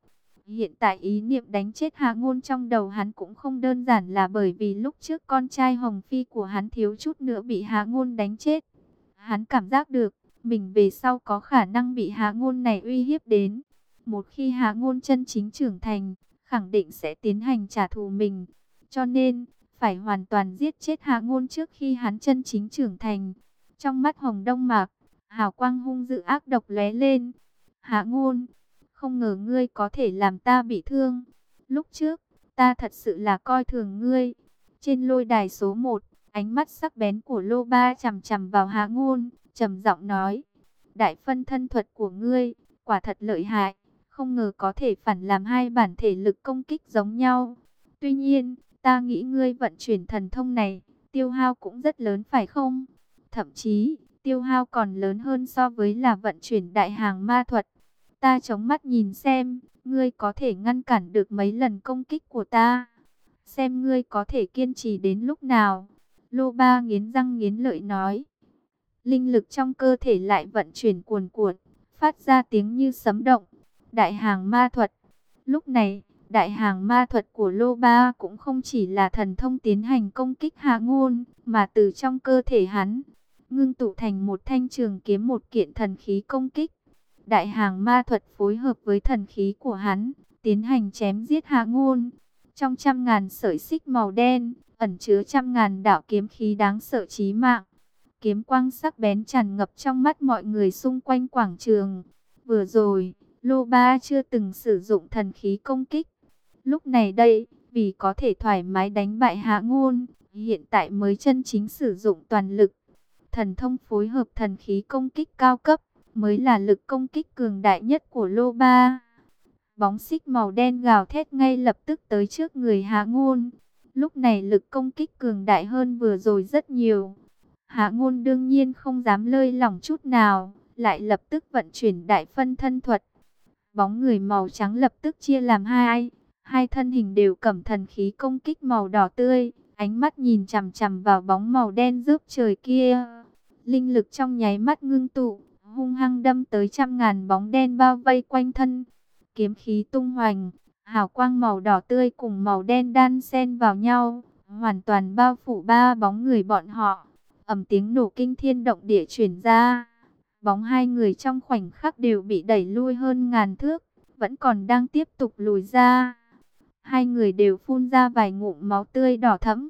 Hiện tại ý niệm đánh chết Hạ Ngôn trong đầu hắn cũng không đơn giản là bởi vì lúc trước con trai Hồng Phi của hắn thiếu chút nữa bị Hạ Ngôn đánh chết. Hắn cảm giác được mình về sau có khả năng bị Hạ Ngôn này uy hiếp đến. Một khi Hạ Ngôn chân chính trưởng thành, khẳng định sẽ tiến hành trả thù mình. Cho nên, phải hoàn toàn giết chết Hạ Ngôn trước khi hắn chân chính trưởng thành. Trong mắt Hồng Đông Mạc, hào quang hung dữ ác độc lóe lên. Hạ Ngôn, không ngờ ngươi có thể làm ta bị thương. Lúc trước, ta thật sự là coi thường ngươi. Trên lôi đài số 1, ánh mắt sắc bén của Lô Ba chằm chằm vào Hạ Ngôn, trầm giọng nói: Đại phân thân thuật của ngươi, quả thật lợi hại. Không ngờ có thể phản làm hai bản thể lực công kích giống nhau. Tuy nhiên, ta nghĩ ngươi vận chuyển thần thông này, tiêu hao cũng rất lớn phải không? Thậm chí, tiêu hao còn lớn hơn so với là vận chuyển đại hàng ma thuật. Ta chống mắt nhìn xem, ngươi có thể ngăn cản được mấy lần công kích của ta. Xem ngươi có thể kiên trì đến lúc nào. Lô Ba nghiến răng nghiến lợi nói. Linh lực trong cơ thể lại vận chuyển cuồn cuộn, phát ra tiếng như sấm động. Đại hàng ma thuật. Lúc này, đại hàng ma thuật của Lô Ba cũng không chỉ là thần thông tiến hành công kích Hạ Ngôn, mà từ trong cơ thể hắn, ngưng tụ thành một thanh trường kiếm, một kiện thần khí công kích. Đại hàng ma thuật phối hợp với thần khí của hắn, tiến hành chém giết Hạ Ngôn. Trong trăm ngàn sợi xích màu đen, ẩn chứa trăm ngàn đạo kiếm khí đáng sợ chí mạng. Kiếm quang sắc bén tràn ngập trong mắt mọi người xung quanh quảng trường. Vừa rồi, Lô Ba chưa từng sử dụng thần khí công kích. Lúc này đây, vì có thể thoải mái đánh bại Hạ Ngôn, hiện tại mới chân chính sử dụng toàn lực. Thần thông phối hợp thần khí công kích cao cấp, mới là lực công kích cường đại nhất của Lô Ba. Bóng xích màu đen gào thét ngay lập tức tới trước người Hạ Ngôn. Lúc này lực công kích cường đại hơn vừa rồi rất nhiều. Hạ Ngôn đương nhiên không dám lơi lỏng chút nào, lại lập tức vận chuyển đại phân thân thuật. Bóng người màu trắng lập tức chia làm hai thân hình đều cầm thần khí công kích màu đỏ tươi, ánh mắt nhìn chằm chằm vào bóng màu đen rớp trời kia. Linh lực trong nháy mắt ngưng tụ, hung hăng đâm tới trăm ngàn bóng đen bao vây quanh thân. Kiếm khí tung hoành, hào quang màu đỏ tươi cùng màu đen đan xen vào nhau, hoàn toàn bao phủ ba bóng người bọn họ. Ầm tiếng nổ kinh thiên động địa truyền ra. Bóng hai người trong khoảnh khắc đều bị đẩy lui hơn ngàn thước, vẫn còn đang tiếp tục lùi ra. Hai người đều phun ra vài ngụm máu tươi đỏ thẫm.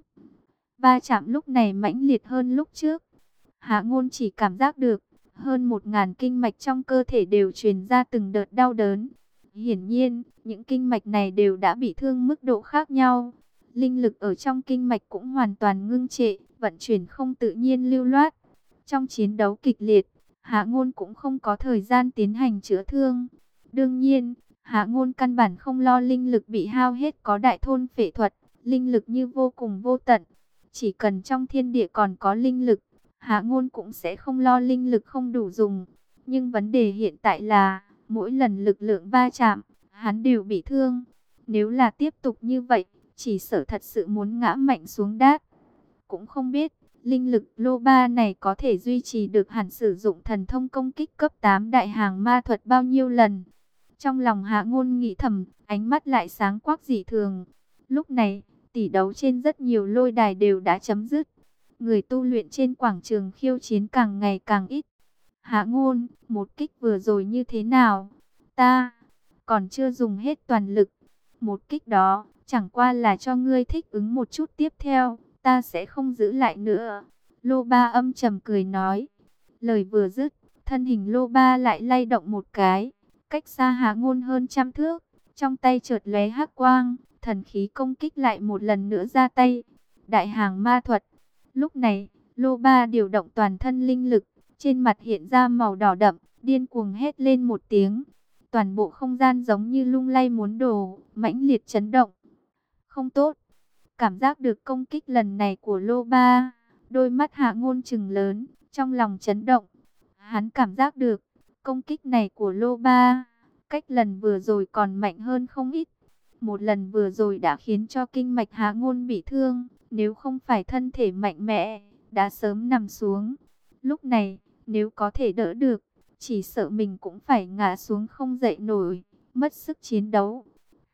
Va chạm lúc này mãnh liệt hơn lúc trước. Hạ Ngôn chỉ cảm giác được, hơn 1000 kinh mạch trong cơ thể đều truyền ra từng đợt đau đớn. Hiển nhiên, những kinh mạch này đều đã bị thương mức độ khác nhau. Linh lực ở trong kinh mạch cũng hoàn toàn ngưng trệ, vận chuyển không tự nhiên lưu loát. Trong chiến đấu kịch liệt, Hạ Ngôn cũng không có thời gian tiến hành chữa thương. Đương nhiên, Hạ Ngôn căn bản không lo linh lực bị hao hết, có đại thôn phệ thuật, linh lực như vô cùng vô tận. Chỉ cần trong thiên địa còn có linh lực, Hạ Ngôn cũng sẽ không lo linh lực không đủ dùng. Nhưng vấn đề hiện tại là, mỗi lần lực lượng va chạm, hắn đều bị thương. Nếu là tiếp tục như vậy, chỉ sợ thật sự muốn ngã mạnh xuống đát. Cũng không biết, linh lực Lô Ba này có thể duy trì được hẳn sử dụng thần thông công kích cấp 8 đại hàng ma thuật bao nhiêu lần. Trong lòng Hạ Ngôn nghĩ thầm, ánh mắt lại sáng quắc dị thường. Lúc này, tỷ đấu trên rất nhiều lôi đài đều đã chấm dứt. Người tu luyện trên quảng trường khiêu chiến càng ngày càng ít. Hạ Ngôn, một kích vừa rồi như thế nào? Ta còn chưa dùng hết toàn lực. Một kích đó, chẳng qua là cho ngươi thích ứng một chút, tiếp theo ta sẽ không giữ lại nữa. Lô Ba âm trầm cười nói. Lời vừa dứt, thân hình Lô Ba lại lay động một cái, cách xa Hạ Ngôn hơn trăm thước. Trong tay chợt lóe hắc quang, thần khí công kích lại một lần nữa ra tay. Đại hàng ma thuật. Lúc này, Lô Ba điều động toàn thân linh lực, trên mặt hiện ra màu đỏ đậm, điên cuồng hét lên một tiếng. Toàn bộ không gian giống như lung lay muốn đổ, mãnh liệt chấn động. Không tốt. Cảm giác được công kích lần này của Lô Ba, đôi mắt Hạ Ngôn trừng lớn, trong lòng chấn động. Hắn cảm giác được, công kích này của Lô Ba, cách lần vừa rồi còn mạnh hơn không ít. Một lần vừa rồi đã khiến cho kinh mạch Hạ Ngôn bị thương, nếu không phải thân thể mạnh mẽ, đã sớm nằm xuống. Lúc này, nếu có thể đỡ được, chỉ sợ mình cũng phải ngã xuống không dậy nổi, mất sức chiến đấu.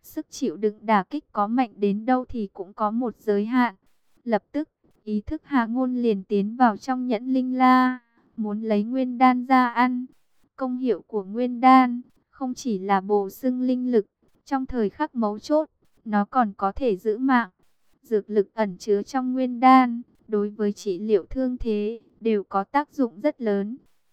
Sức chịu đựng đả kích có mạnh đến đâu thì cũng có một giới hạn. Lập tức, ý thức Hạ Ngôn liền tiến vào trong nhẫn linh la, muốn lấy nguyên đan ra ăn. Công hiệu của nguyên đan không chỉ là bổ sung linh lực, trong thời khắc mấu chốt, nó còn có thể giữ mạng. Dược lực ẩn chứa trong nguyên đan, đối với trị liệu thương thế, đều có tác dụng rất lớn.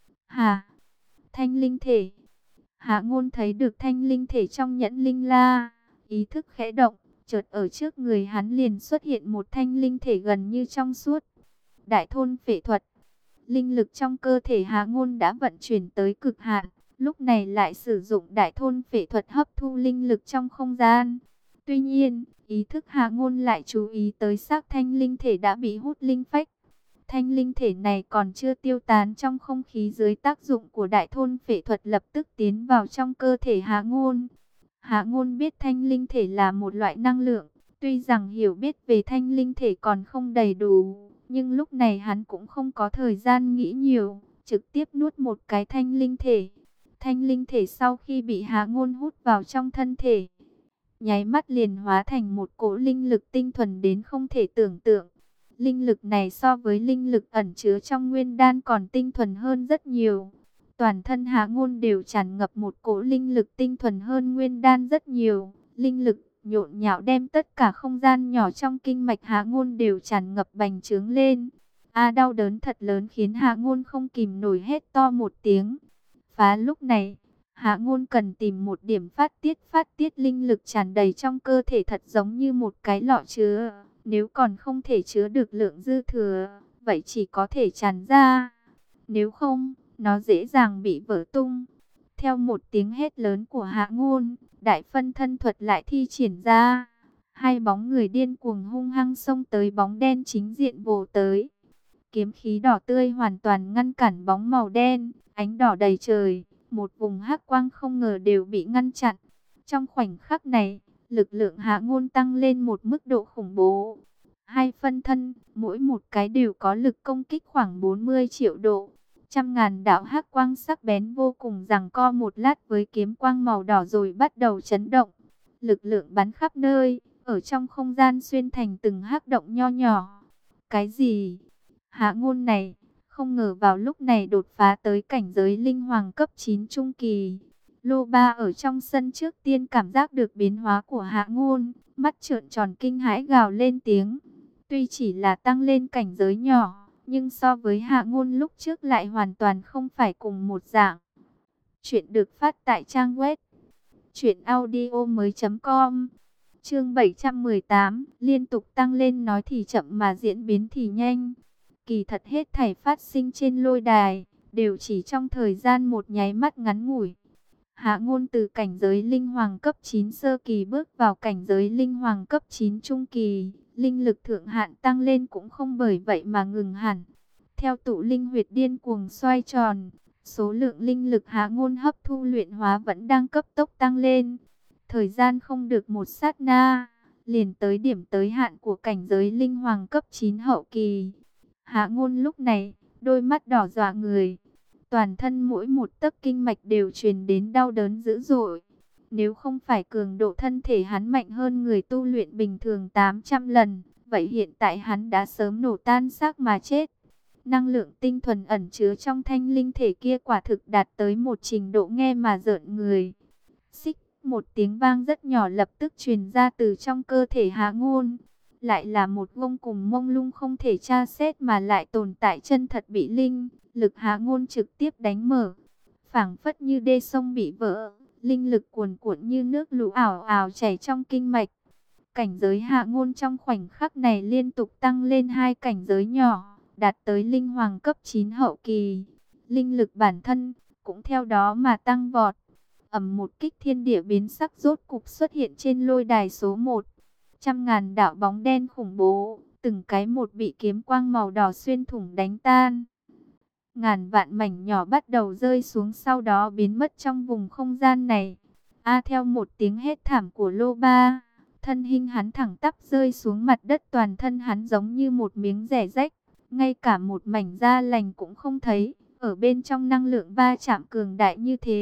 Thanh linh thể. Hạ Ngôn thấy được thanh linh thể trong nhẫn linh la, ý thức khẽ động, chợt ở trước người hắn liền xuất hiện một thanh linh thể gần như trong suốt. Đại thôn phệ thuật. Linh lực trong cơ thể Hạ Ngôn đã vận chuyển tới cực hạn, lúc này lại sử dụng đại thôn phệ thuật hấp thu linh lực trong không gian. Tuy nhiên, ý thức Hạ Ngôn lại chú ý tới xác thanh linh thể đã bị hút linh phách. Thanh linh thể này còn chưa tiêu tán trong không khí dưới tác dụng của đại thôn phệ thuật, lập tức tiến vào trong cơ thể Hạ Ngôn. Hạ Ngôn biết thanh linh thể là một loại năng lượng, tuy rằng hiểu biết về thanh linh thể còn không đầy đủ, nhưng lúc này hắn cũng không có thời gian nghĩ nhiều, trực tiếp nuốt một cái thanh linh thể. Thanh linh thể sau khi bị Hạ Ngôn hút vào trong thân thể, nháy mắt liền hóa thành một cỗ linh lực tinh thuần đến không thể tưởng tượng. Linh lực này so với linh lực ẩn chứa trong nguyên đan còn tinh thuần hơn rất nhiều. Toàn thân Hạ Ngôn đều tràn ngập một cỗ linh lực tinh thuần hơn nguyên đan rất nhiều. Linh lực nhộn nhạo đem tất cả không gian nhỏ trong kinh mạch Hạ Ngôn đều tràn ngập bành trướng lên. Đau đớn thật lớn khiến Hạ Ngôn không kìm nổi hét to một tiếng. Lúc này, Hạ Ngôn cần tìm một điểm phát tiết linh lực tràn đầy trong cơ thể, thật giống như một cái lọ chứa. Nếu còn không thể chứa được lượng dư thừa, vậy chỉ có thể tràn ra. Nếu không, nó dễ dàng bị vỡ tung. Theo một tiếng hét lớn của Hạ Ngôn, đại phân thân thuật lại thi triển ra. Hai bóng người điên cuồng hung hăng xông tới bóng đen chính diện vồ tới. Kiếm khí đỏ tươi hoàn toàn ngăn cản bóng màu đen, ánh đỏ đầy trời. Một vùng hắc quang không ngờ đều bị ngăn chặn. Trong khoảnh khắc này, lực lượng Hạ Ngôn tăng lên một mức độ khủng bố. Hai phân thân, mỗi một cái đều có lực công kích khoảng 40 triệu độ. Trăm ngàn đạo hắc quang sắc bén vô cùng giằng co một lát với kiếm quang màu đỏ rồi bắt đầu chấn động. Lực lượng bắn khắp nơi, ở trong không gian xuyên thành từng hắc động nho nhỏ. Cái gì? Hạ Ngôn này, không ngờ vào lúc này đột phá tới cảnh giới linh hoàng cấp 9 trung kỳ. Lô Ba ở trong sân trước tiên cảm giác được biến hóa của Hạ Ngôn, mắt trợn tròn kinh hãi gào lên tiếng. Tuy chỉ là tăng lên cảnh giới nhỏ, nhưng so với Hạ Ngôn lúc trước lại hoàn toàn không phải cùng một dạng. Chuyện được phát tại trang web truyệnaudiomoi.com. Chương 718, liên tục tăng lên, nói thì chậm mà diễn biến thì nhanh. Kỳ thật hết thảy phát sinh trên lôi đài, đều chỉ trong thời gian một nháy mắt ngắn ngủi. Hạ Ngôn từ cảnh giới linh hoàng cấp 9 sơ kỳ bước vào cảnh giới linh hoàng cấp 9 trung kỳ, linh lực thượng hạn tăng lên cũng không bởi vậy mà ngừng hẳn. Theo tụ linh huyệt điên cuồng xoay tròn, số lượng linh lực Hạ Ngôn hấp thu luyện hóa vẫn đang cấp tốc tăng lên. Thời gian không được một sát na, liền tới điểm tới hạn của cảnh giới linh hoàng cấp 9 hậu kỳ. Hạ Ngôn lúc này, đôi mắt đỏ dọa người. Toàn thân mỗi một tấc kinh mạch đều truyền đến đau đớn dữ dội. Nếu không phải cường độ thân thể hắn mạnh hơn người tu luyện bình thường 800 lần, vậy hiện tại hắn đã sớm nổ tan xác mà chết. Năng lượng tinh thuần ẩn chứa trong thanh linh thể kia quả thực đạt tới một trình độ nghe mà rợn người. Xích, một tiếng vang rất nhỏ lập tức truyền ra từ trong cơ thể Hạ Ngôn. Lại là một vô cùng mông lung không thể tra xét mà lại tồn tại chân thật bị linh lực Hạ Ngôn trực tiếp đánh mở. Phảng phất như đê sông bị vỡ, linh lực cuồn cuộn như nước lũ ảo ảo chảy trong kinh mạch. Cảnh giới Hạ Ngôn trong khoảnh khắc này liên tục tăng lên 2 cảnh giới nhỏ, đạt tới linh hoàng cấp 9 hậu kỳ. Linh lực bản thân cũng theo đó mà tăng vọt. Ầm, một kích thiên địa biến sắc rốt cục xuất hiện trên lôi đài số 1. Trăm ngàn đạo bóng đen khủng bố, từng cái một bị kiếm quang màu đỏ xuyên thủng đánh tan. Ngàn vạn mảnh nhỏ bắt đầu rơi xuống, sau đó biến mất trong vùng không gian này. Theo một tiếng hét thảm của Lô Ba, thân hình hắn thẳng tắp rơi xuống mặt đất, toàn thân hắn giống như một miếng rẻ rách, ngay cả một mảnh da lành cũng không thấy. Ở bên trong năng lượng va chạm cường đại như thế,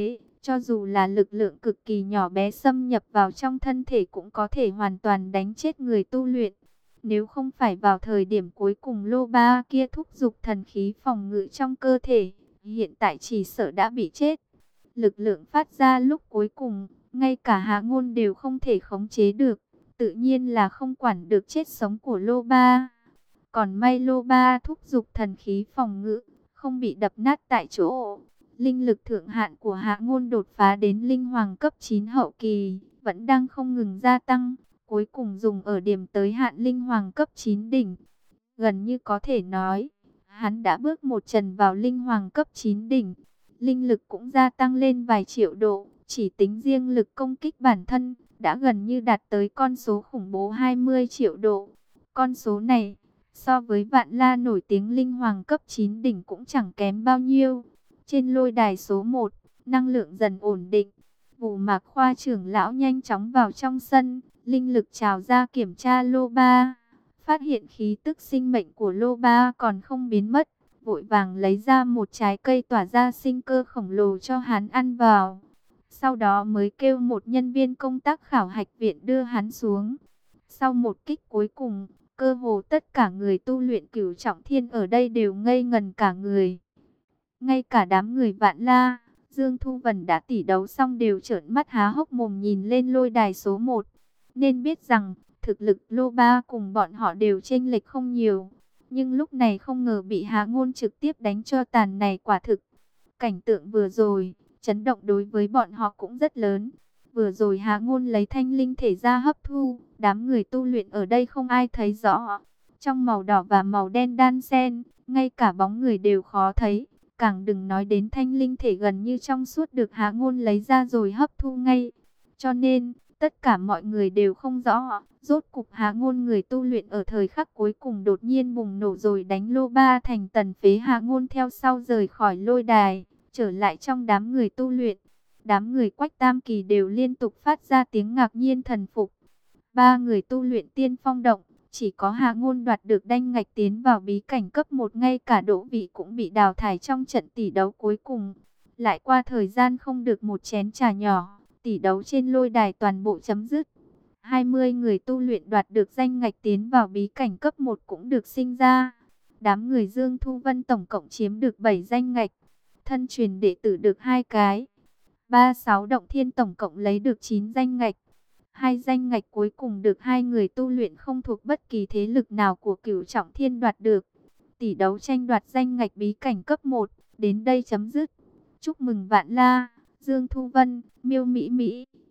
Cho dù là lực lượng cực kỳ nhỏ bé xâm nhập vào trong thân thể cũng có thể hoàn toàn đánh chết người tu luyện. Nếu không phải vào thời điểm cuối cùng Lô Ba kia thúc giục thần khí phòng ngự trong cơ thể, hiện tại chỉ sợ đã bị chết. Lực lượng phát ra lúc cuối cùng, ngay cả Hạ Ngôn đều không thể khống chế được, tự nhiên là không quản được chết sống của Lô Ba. Còn may Lô Ba thúc giục thần khí phòng ngự, không bị đập nát tại chỗ. Linh lực thượng hạn của Hạ Ngôn đột phá đến linh hoàng cấp 9 hậu kỳ, vẫn đang không ngừng gia tăng, cuối cùng dùng ở điểm tới hạn linh hoàng cấp 9 đỉnh. Gần như có thể nói, hắn đã bước một chân vào linh hoàng cấp 9 đỉnh. Linh lực cũng gia tăng lên vài triệu độ, chỉ tính riêng lực công kích bản thân, đã gần như đạt tới con số khủng bố 20 triệu độ. Con số này, so với Vạn La nổi tiếng linh hoàng cấp 9 đỉnh cũng chẳng kém bao nhiêu. Trên lôi đài số 1, năng lượng dần ổn định. Vũ Mạc Khoa trưởng lão nhanh chóng vào trong sân, linh lực trào ra kiểm tra Lô Ba. Phát hiện khí tức sinh mệnh của Lô Ba còn không biến mất, vội vàng lấy ra một trái cây tỏa ra sinh cơ khổng lồ cho hắn ăn vào. Sau đó mới kêu một nhân viên công tác khảo hạch viện đưa hắn xuống. Sau một kích cuối cùng, cơ hồ tất cả người tu luyện cửu trọng thiên ở đây đều ngây ngần cả người. Ngay cả đám người Vạn La, Dương Thu Vân đã tỉ đấu xong đều trợn mắt há hốc mồm nhìn lên lôi đài số 1. Nên biết rằng, thực lực Lô Ba cùng bọn họ đều chênh lệch không nhiều. Nhưng lúc này không ngờ bị Hạ Ngôn trực tiếp đánh cho tàn này, quả thực. Cảnh tượng vừa rồi, chấn động đối với bọn họ cũng rất lớn. Vừa rồi Hạ Ngôn lấy thanh linh thể ra hấp thu, đám người tu luyện ở đây không ai thấy rõ. Trong màu đỏ và màu đen đan xen, ngay cả bóng người đều khó thấy. Càng đừng nói đến thanh linh thể gần như trong suốt được Hạ Ngôn lấy ra rồi hấp thu ngay. Cho nên, tất cả mọi người đều không rõ, rốt cục Hạ Ngôn người tu luyện ở thời khắc cuối cùng đột nhiên bùng nổ rồi đánh Lô Ba thành tàn phế. Hạ Ngôn theo sau rời khỏi lôi đài, trở lại trong đám người tu luyện. Đám người Quách Tam Kỳ đều liên tục phát ra tiếng ngạc nhiên thần phục. Ba người tu luyện tiên phong động, chỉ có Hạ Ngôn đoạt được đanh ngạch tiến vào bí cảnh cấp 1, ngay cả Đỗ Vị cũng bị đào thải trong trận tỷ đấu cuối cùng. Lại qua thời gian không được một chén trà nhỏ, tỷ đấu trên lôi đài toàn bộ chấm dứt. 20 người tu luyện đoạt được danh ngạch tiến vào bí cảnh cấp 1 cũng được sinh ra. Đám người Dương Thu Vân tổng cộng chiếm được 7 danh ngạch, thân truyền đệ tử được 2 cái. 36 động thiên tổng cộng lấy được 9 danh ngạch. 2 danh ngạch cuối cùng được 2 người tu luyện không thuộc bất kỳ thế lực nào của Cửu Trọng Thiên đoạt được. Tỷ đấu tranh đoạt danh ngạch bí cảnh cấp 1 đến đây chấm dứt. Chúc mừng Vạn La, Dương Thu Vân, Miêu Mỹ Mỹ,